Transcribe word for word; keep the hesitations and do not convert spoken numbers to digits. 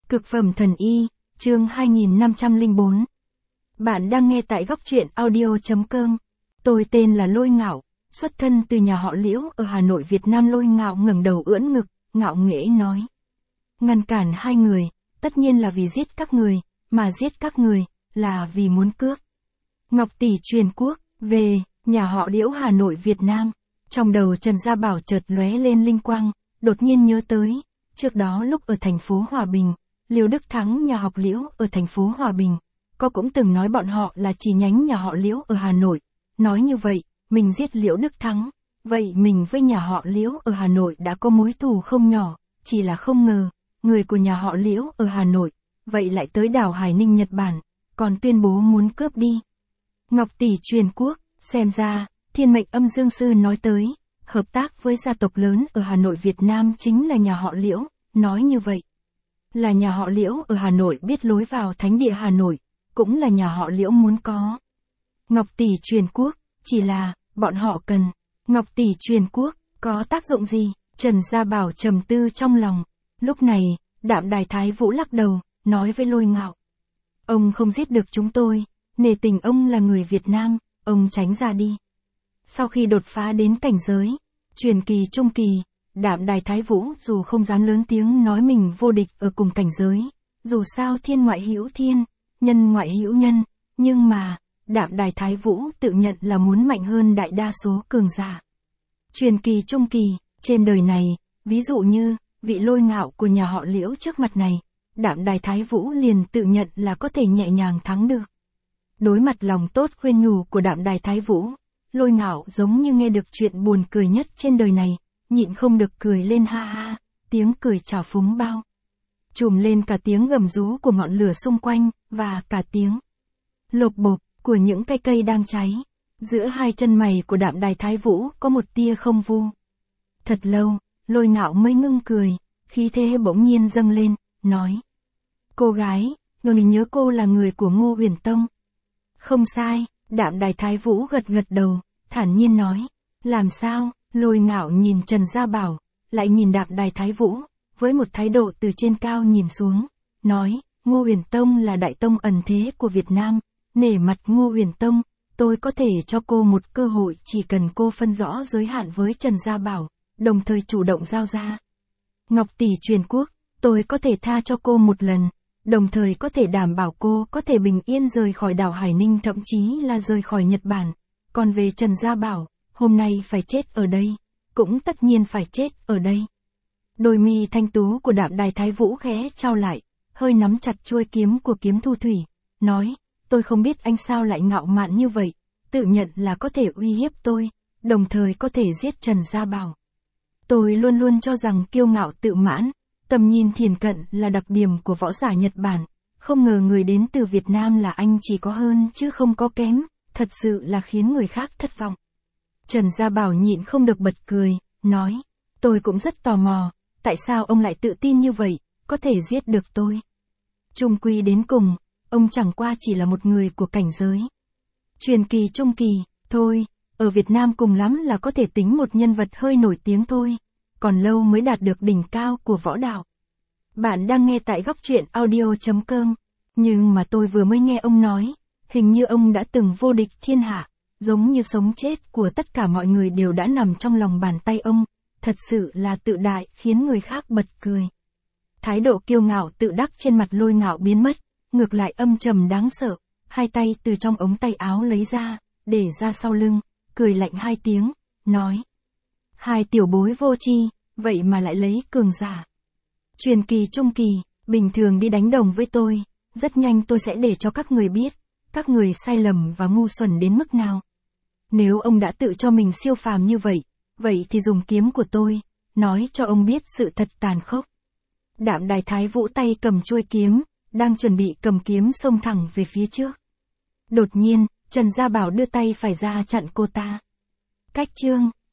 Cực phẩm thần y, chương hai nghìn năm trăm lẻ bốn. Bạn đang nghe tại góc truyện audio chấm com. Tôi tên là Lôi Ngạo, xuất thân từ nhà họ Liễu ở Hà Nội Việt Nam. Lôi Ngạo ngẩng đầu ưỡn ngực, ngạo nghễ nói. Ngăn cản hai người, tất nhiên là vì giết các người, mà giết các người, là vì muốn cướp Ngọc Tỷ truyền quốc, về, nhà họ Liễu Hà Nội Việt Nam. Trong đầu Trần Gia Bảo chợt lóe lên linh quang, đột nhiên nhớ tới, trước đó lúc ở thành phố Hòa Bình, Liêu Đức Thắng nhà học Liễu ở thành phố Hòa Bình, có cũng từng nói bọn họ là chi nhánh nhà họ Liễu ở Hà Nội. Nói như vậy, mình giết Liễu Đức Thắng, vậy mình với nhà họ Liễu ở Hà Nội đã có mối thù không nhỏ, chỉ là không ngờ, người của nhà họ Liễu ở Hà Nội, vậy lại tới đảo Hải Ninh Nhật Bản, còn tuyên bố muốn cướp đi Ngọc Tỷ truyền quốc. Xem ra, Thiên Mệnh Âm Dương Sư nói tới, hợp tác với gia tộc lớn ở Hà Nội Việt Nam chính là nhà họ Liễu. Nói như vậy, là nhà họ Liễu ở Hà Nội biết lối vào thánh địa Hà Nội, cũng là nhà họ Liễu muốn có Ngọc Tỷ truyền quốc, chỉ là, bọn họ cần Ngọc Tỷ truyền quốc, có tác dụng gì? Trần Gia Bảo trầm tư trong lòng. Lúc này, Đạm Đài Thái Vũ lắc đầu, nói với Lôi Ngạo. Ông không giết được chúng tôi, nể tình ông là người Việt Nam, ông tránh ra đi. Sau khi đột phá đến cảnh giới truyền kỳ trung kỳ, Đạm Đài Thái Vũ dù không dám lớn tiếng nói mình vô địch ở cùng cảnh giới, dù sao thiên ngoại hữu thiên, nhân ngoại hữu nhân, nhưng mà, Đạm Đài Thái Vũ tự nhận là muốn mạnh hơn đại đa số cường giả truyền kỳ trung kỳ, trên đời này, ví dụ như, vị Lôi Ngạo của nhà họ Liễu trước mặt này, Đạm Đài Thái Vũ liền tự nhận là có thể nhẹ nhàng thắng được. Đối mặt lòng tốt khuyên nhủ của Đạm Đài Thái Vũ, Lôi Ngạo giống như nghe được chuyện buồn cười nhất trên đời này, nhịn không được cười lên ha ha, tiếng cười trào phúng bao trùm lên cả tiếng gầm rú của ngọn lửa xung quanh, và cả tiếng lộp bộp của những cây cây đang cháy. Giữa hai chân mày của Đạm Đài Thái Vũ có một tia không vu. Thật lâu, Lôi Ngạo mới ngưng cười, khí thế bỗng nhiên dâng lên, nói. Cô gái, người nhớ cô là người của Ngô Huyền Tông. Không sai, Đạm Đài Thái Vũ gật gật đầu, thản nhiên nói. Làm sao? Lôi Ngạo nhìn Trần Gia Bảo, lại nhìn Đạm Đài Thái Vũ, với một thái độ từ trên cao nhìn xuống, nói, Ngô Huyền Tông là đại tông ẩn thế của Việt Nam, nể mặt Ngô Huyền Tông, tôi có thể cho cô một cơ hội chỉ cần cô phân rõ giới hạn với Trần Gia Bảo, đồng thời chủ động giao ra Ngọc Tỷ truyền quốc, tôi có thể tha cho cô một lần, đồng thời có thể đảm bảo cô có thể bình yên rời khỏi đảo Hải Ninh, thậm chí là rời khỏi Nhật Bản. Còn về Trần Gia Bảo, hôm nay phải chết ở đây, cũng tất nhiên phải chết ở đây. Đôi mi thanh tú của Đạm Đài Thái Vũ khẽ trao lại, hơi nắm chặt chuôi kiếm của Kiếm Thu Thủy, nói, tôi không biết anh sao lại ngạo mạn như vậy, tự nhận là có thể uy hiếp tôi, đồng thời có thể giết Trần Gia Bảo. Tôi luôn luôn cho rằng kiêu ngạo tự mãn, tầm nhìn thiền cận là đặc điểm của võ giả Nhật Bản, không ngờ người đến từ Việt Nam là anh chỉ có hơn chứ không có kém, thật sự là khiến người khác thất vọng. Trần Gia Bảo nhịn không được bật cười, nói, tôi cũng rất tò mò, tại sao ông lại tự tin như vậy, có thể giết được tôi. Trung quy đến cùng, ông chẳng qua chỉ là một người của cảnh giới truyền kỳ trung kỳ, thôi, ở Việt Nam cùng lắm là có thể tính một nhân vật hơi nổi tiếng thôi, còn lâu mới đạt được đỉnh cao của võ đạo. Bạn đang nghe tại góc truyện audio chấm com, nhưng mà tôi vừa mới nghe ông nói, hình như ông đã từng vô địch thiên hạ, giống như sống chết của tất cả mọi người đều đã nằm trong lòng bàn tay ông, thật sự là tự đại khiến người khác bật cười. Thái độ kiêu ngạo tự đắc trên mặt Lôi Ngạo biến mất, ngược lại âm trầm đáng sợ, hai tay từ trong ống tay áo lấy ra, để ra sau lưng, cười lạnh hai tiếng, nói. Hai tiểu bối vô tri, vậy mà lại lấy cường giả truyền kỳ trung kỳ, bình thường đi đánh đồng với tôi, rất nhanh tôi sẽ để cho các người biết, các người sai lầm và ngu xuẩn đến mức nào. Nếu ông đã tự cho mình siêu phàm như vậy, vậy thì dùng kiếm của tôi, nói cho ông biết sự thật tàn khốc. Đạm Đài Thái Vũ tay cầm chuôi kiếm, đang chuẩn bị cầm kiếm xông thẳng về phía trước. Đột nhiên, Trần Gia Bảo đưa tay phải ra chặn cô ta. Cách chương,